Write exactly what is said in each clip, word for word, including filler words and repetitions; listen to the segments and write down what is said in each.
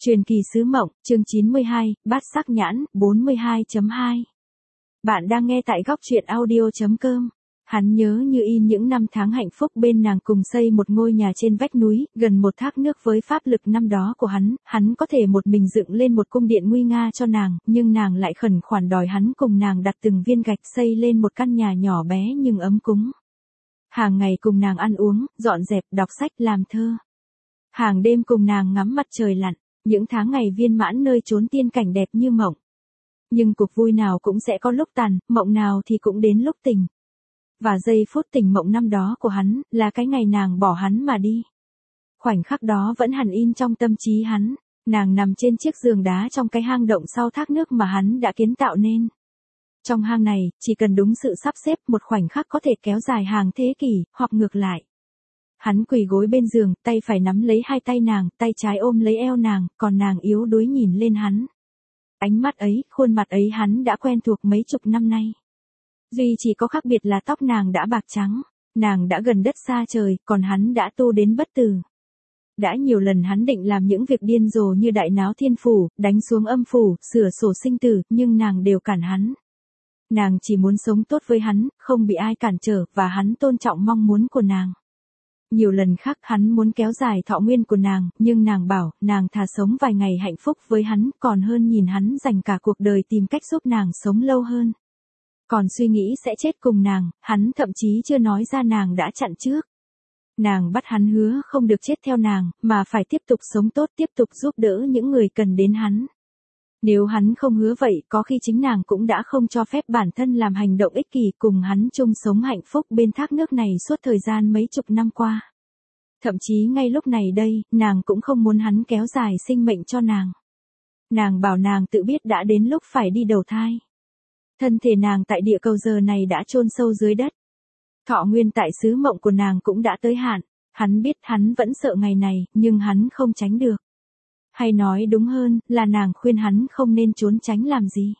Truyền kỳ sứ mộng, chương chín mươi hai, bát sắc nhãn, bốn mươi hai chấm hai. Bạn đang nghe tại góc truyện audio chấm com. Hắn nhớ như in những năm tháng hạnh phúc bên nàng cùng xây một ngôi nhà trên vách núi, gần một thác nước với pháp lực năm đó của hắn, hắn có thể một mình dựng lên một cung điện nguy nga cho nàng, nhưng nàng lại khẩn khoản đòi hắn cùng nàng đặt từng viên gạch xây lên một căn nhà nhỏ bé nhưng ấm cúng. Hàng ngày cùng nàng ăn uống, dọn dẹp, đọc sách, làm thơ. Hàng đêm cùng nàng ngắm mặt trời lặn. Những tháng ngày viên mãn nơi chốn tiên cảnh đẹp như mộng. Nhưng cuộc vui nào cũng sẽ có lúc tàn, mộng nào thì cũng đến lúc tỉnh. Và giây phút tỉnh mộng năm đó của hắn, là cái ngày nàng bỏ hắn mà đi. Khoảnh khắc đó vẫn hằn in trong tâm trí hắn, nàng nằm trên chiếc giường đá trong cái hang động sau thác nước mà hắn đã kiến tạo nên. Trong hang này, chỉ cần đúng sự sắp xếp một khoảnh khắc có thể kéo dài hàng thế kỷ, hoặc ngược lại. Hắn quỳ gối bên giường, tay phải nắm lấy hai tay nàng, tay trái ôm lấy eo nàng, còn nàng yếu đuối nhìn lên hắn. Ánh mắt ấy, khuôn mặt ấy hắn đã quen thuộc mấy chục năm nay. Duy chỉ có khác biệt là tóc nàng đã bạc trắng, nàng đã gần đất xa trời, còn hắn đã tu đến bất tử. Đã nhiều lần hắn định làm những việc điên rồ như đại náo thiên phủ, đánh xuống âm phủ, sửa sổ sinh tử, nhưng nàng đều cản hắn. Nàng chỉ muốn sống tốt với hắn, không bị ai cản trở, và hắn tôn trọng mong muốn của nàng. Nhiều lần khác hắn muốn kéo dài thọ nguyên của nàng, nhưng nàng bảo, nàng thà sống vài ngày hạnh phúc với hắn, còn hơn nhìn hắn dành cả cuộc đời tìm cách giúp nàng sống lâu hơn. Còn suy nghĩ sẽ chết cùng nàng, hắn thậm chí chưa nói ra nàng đã chặn trước. Nàng bắt hắn hứa không được chết theo nàng, mà phải tiếp tục sống tốt, tiếp tục giúp đỡ những người cần đến hắn. Nếu hắn không hứa vậy, có khi chính nàng cũng đã không cho phép bản thân làm hành động ích kỷ cùng hắn chung sống hạnh phúc bên thác nước này suốt thời gian mấy chục năm qua. Thậm chí ngay lúc này đây, nàng cũng không muốn hắn kéo dài sinh mệnh cho nàng. Nàng bảo nàng tự biết đã đến lúc phải đi đầu thai. Thân thể nàng tại địa cầu giờ này đã chôn sâu dưới đất. Thọ nguyên tại xứ mộng của nàng cũng đã tới hạn. Hắn biết hắn vẫn sợ ngày này, nhưng hắn không tránh được. Hay nói đúng hơn, là nàng khuyên hắn không nên trốn tránh làm gì.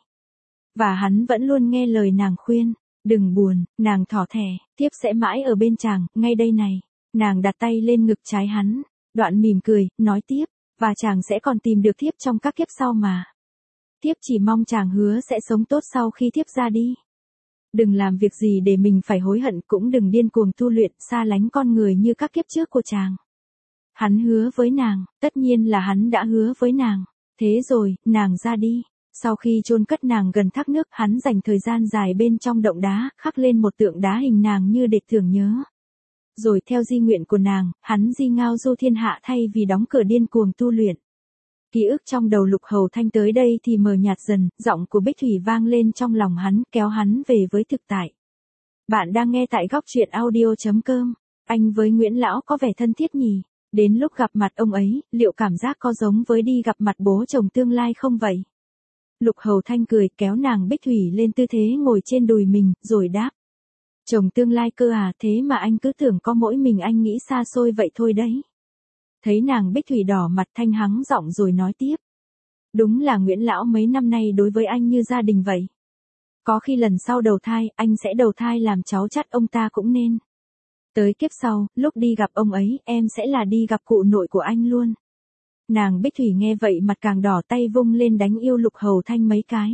Và hắn vẫn luôn nghe lời nàng khuyên. Đừng buồn, nàng thỏ thẻ, tiếp sẽ mãi ở bên chàng, ngay đây này. Nàng đặt tay lên ngực trái hắn, đoạn mỉm cười, nói tiếp, và chàng sẽ còn tìm được thiếp trong các kiếp sau mà. Thiếp chỉ mong chàng hứa sẽ sống tốt sau khi thiếp ra đi. Đừng làm việc gì để mình phải hối hận, cũng đừng điên cuồng tu luyện, xa lánh con người như các kiếp trước của chàng. Hắn hứa với nàng, tất nhiên là hắn đã hứa với nàng. Thế rồi, nàng ra đi. Sau khi chôn cất nàng gần thác nước, hắn dành thời gian dài bên trong động đá, khắc lên một tượng đá hình nàng như để tưởng nhớ. Rồi theo di nguyện của nàng, hắn di ngao du thiên hạ thay vì đóng cửa điên cuồng tu luyện. Ký ức trong đầu Lục Hầu Thanh tới đây thì mờ nhạt dần, giọng của Bích Thủy vang lên trong lòng hắn, kéo hắn về với thực tại. Bạn đang nghe tại góc truyện audio chấm com. Anh với Nguyễn Lão có vẻ thân thiết nhỉ? Đến lúc gặp mặt ông ấy, liệu cảm giác có giống với đi gặp mặt bố chồng tương lai không vậy? Lục Hầu Thanh cười, kéo nàng Bích Thủy lên tư thế ngồi trên đùi mình, rồi đáp. Chồng tương lai cơ à, thế mà anh cứ tưởng có mỗi mình anh nghĩ xa xôi vậy thôi đấy. Thấy nàng Bích Thủy đỏ mặt, Thanh hắng giọng rồi nói tiếp. Đúng là Nguyễn Lão mấy năm nay đối với anh như gia đình vậy. Có khi lần sau đầu thai, anh sẽ đầu thai làm cháu chắt ông ta cũng nên. Tới kiếp sau, lúc đi gặp ông ấy, em sẽ là đi gặp cụ nội của anh luôn. Nàng Bích Thủy nghe vậy mặt càng đỏ, tay vung lên đánh yêu Lục Hầu Thanh mấy cái.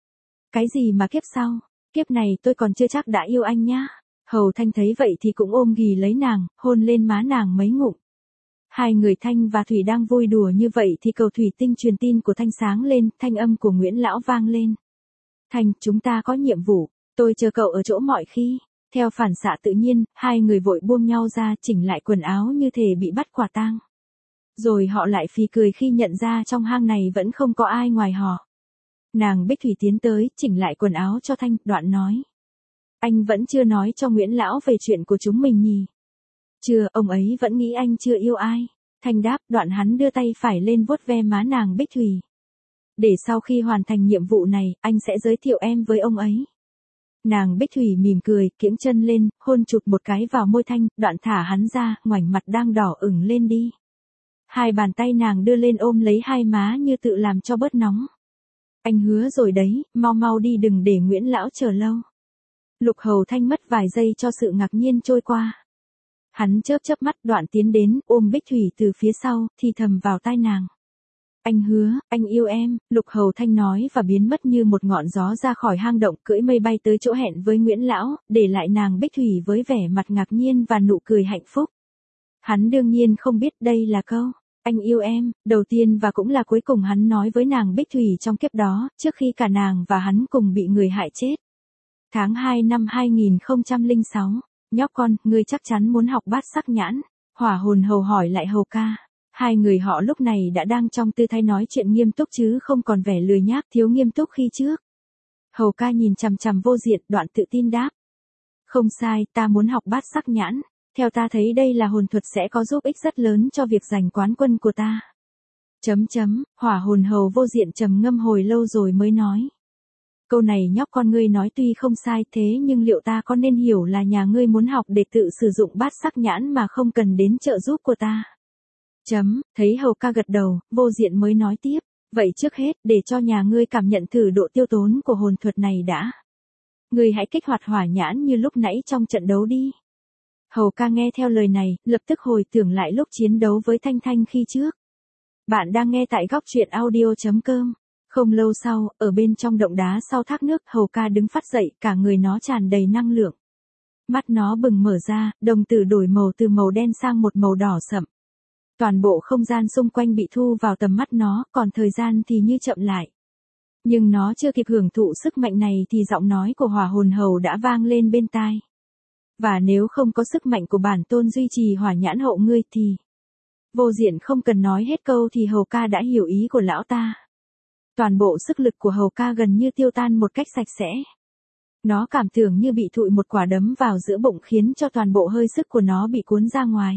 Cái gì mà kiếp sau? Kiếp này tôi còn chưa chắc đã yêu anh nhá. Hầu Thanh thấy vậy thì cũng ôm ghì lấy nàng, hôn lên má nàng mấy ngụm. Hai người Thanh và Thủy đang vui đùa như vậy thì cầu thủy tinh truyền tin của Thanh sáng lên, thanh âm của Nguyễn Lão vang lên. Thanh, chúng ta có nhiệm vụ, tôi chờ cậu ở chỗ mọi khi. Theo phản xạ tự nhiên, hai người vội buông nhau ra, chỉnh lại quần áo như thể bị bắt quả tang. Rồi họ lại phì cười khi nhận ra trong hang này vẫn không có ai ngoài họ. Nàng Bích Thủy tiến tới, chỉnh lại quần áo cho Thanh, đoạn nói. Anh vẫn chưa nói cho Nguyễn Lão về chuyện của chúng mình nhỉ? Chưa, ông ấy vẫn nghĩ anh chưa yêu ai. Thanh đáp, đoạn hắn đưa tay phải lên vuốt ve má nàng Bích Thủy. Để sau khi hoàn thành nhiệm vụ này, anh sẽ giới thiệu em với ông ấy. Nàng Bích Thủy mỉm cười, kiễng chân lên, hôn chụp một cái vào môi Thanh, đoạn thả hắn ra, ngoảnh mặt đang đỏ ửng lên đi. Hai bàn tay nàng đưa lên ôm lấy hai má như tự làm cho bớt nóng. Anh hứa rồi đấy, mau mau đi, đừng để Nguyễn Lão chờ lâu. Lục Hầu Thanh mất vài giây cho sự ngạc nhiên trôi qua. Hắn chớp chớp mắt, đoạn tiến đến, ôm Bích Thủy từ phía sau, thì thầm vào tai nàng. Anh hứa, anh yêu em, Lục Hầu Thanh nói và biến mất như một ngọn gió ra khỏi hang động, cưỡi mây bay tới chỗ hẹn với Nguyễn Lão, để lại nàng Bích Thủy với vẻ mặt ngạc nhiên và nụ cười hạnh phúc. Hắn đương nhiên không biết đây là câu anh yêu em, đầu tiên và cũng là cuối cùng hắn nói với nàng Bích Thủy trong kiếp đó, trước khi cả nàng và hắn cùng bị người hại chết. Tháng hai năm hai nghìn không trăm lẻ sáu, nhóc con, ngươi chắc chắn muốn học bát sắc nhãn. Hỏa Hồn Hầu hỏi lại Hầu ca. Hai người họ lúc này đã đang trong tư thái nói chuyện nghiêm túc chứ không còn vẻ lười nhác thiếu nghiêm túc khi trước. Hầu ca nhìn chằm chằm Vô Diện, đoạn tự tin đáp. Không sai, ta muốn học bát sắc nhãn. Theo ta thấy đây là hồn thuật sẽ có giúp ích rất lớn cho việc giành quán quân của ta. Chấm chấm, Hỏa Hồn Hầu Vô Diện trầm ngâm hồi lâu rồi mới nói. Câu này nhóc con ngươi nói tuy không sai thế nhưng liệu ta có nên hiểu là nhà ngươi muốn học để tự sử dụng bát sắc nhãn mà không cần đến trợ giúp của ta? Chấm, thấy Hầu ca gật đầu, Vô Diện mới nói tiếp. Vậy trước hết, để cho nhà ngươi cảm nhận thử độ tiêu tốn của hồn thuật này đã. Ngươi hãy kích hoạt hỏa nhãn như lúc nãy trong trận đấu đi. Hầu ca nghe theo lời này, lập tức hồi tưởng lại lúc chiến đấu với Thanh Thanh khi trước. Bạn đang nghe tại góc truyện audio chấm com. Không lâu sau, ở bên trong động đá sau thác nước, Hầu ca đứng phát dậy, cả người nó tràn đầy năng lượng. Mắt nó bừng mở ra, đồng tử đổi màu từ màu đen sang một màu đỏ sậm. Toàn bộ không gian xung quanh bị thu vào tầm mắt nó, còn thời gian thì như chậm lại. Nhưng nó chưa kịp hưởng thụ sức mạnh này thì giọng nói của Hỏa Hồn Hầu đã vang lên bên tai. Và nếu không có sức mạnh của bản tôn duy trì hỏa nhãn hộ ngươi thì... Vô Diện không cần nói hết câu thì Hầu ca đã hiểu ý của lão ta. Toàn bộ sức lực của Hầu ca gần như tiêu tan một cách sạch sẽ. Nó cảm tưởng như bị thụi một quả đấm vào giữa bụng khiến cho toàn bộ hơi sức của nó bị cuốn ra ngoài.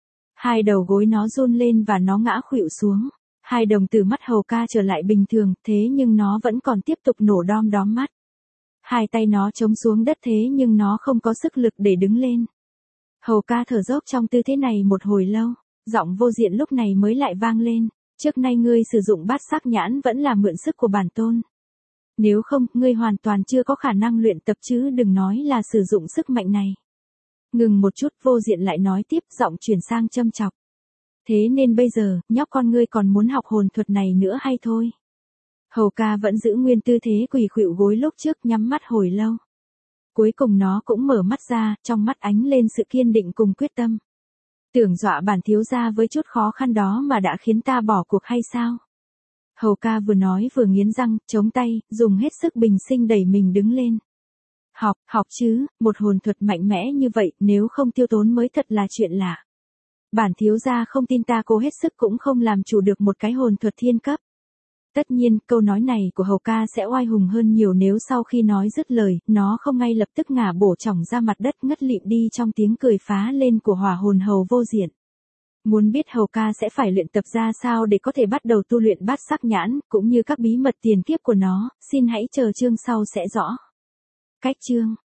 Hai đầu gối nó run lên và nó ngã khuỵu xuống. Hai đồng tử mắt Hầu ca trở lại bình thường, thế nhưng nó vẫn còn tiếp tục nổ đom đóm mắt. Hai tay nó chống xuống đất thế nhưng nó không có sức lực để đứng lên. Hầu ca thở dốc trong tư thế này một hồi lâu, giọng Vô Diện lúc này mới lại vang lên. Trước nay ngươi sử dụng bát sắc nhãn vẫn là mượn sức của bản tôn. Nếu không, ngươi hoàn toàn chưa có khả năng luyện tập chứ đừng nói là sử dụng sức mạnh này. Ngừng một chút, Vô Diện lại nói tiếp, giọng chuyển sang châm chọc. Thế nên bây giờ, nhóc con ngươi còn muốn học hồn thuật này nữa hay thôi? Hầu ca vẫn giữ nguyên tư thế quỳ khuỵu gối lúc trước, nhắm mắt hồi lâu. Cuối cùng nó cũng mở mắt ra, trong mắt ánh lên sự kiên định cùng quyết tâm. Tưởng dọa bản thiếu gia với chút khó khăn đó mà đã khiến ta bỏ cuộc hay sao? Hầu ca vừa nói vừa nghiến răng, chống tay, dùng hết sức bình sinh đẩy mình đứng lên. Học, học chứ, một hồn thuật mạnh mẽ như vậy, nếu không tiêu tốn mới thật là chuyện lạ. Bản thiếu gia không tin ta cố hết sức cũng không làm chủ được một cái hồn thuật thiên cấp. Tất nhiên, câu nói này của Hầu ca sẽ oai hùng hơn nhiều nếu sau khi nói dứt lời, nó không ngay lập tức ngả bổ chỏng ra mặt đất ngất lịm đi trong tiếng cười phá lên của Hỏa Hồn Hầu Vô Diện. Muốn biết Hầu ca sẽ phải luyện tập ra sao để có thể bắt đầu tu luyện bát sắc nhãn, cũng như các bí mật tiền kiếp của nó, xin hãy chờ chương sau sẽ rõ. Cách chương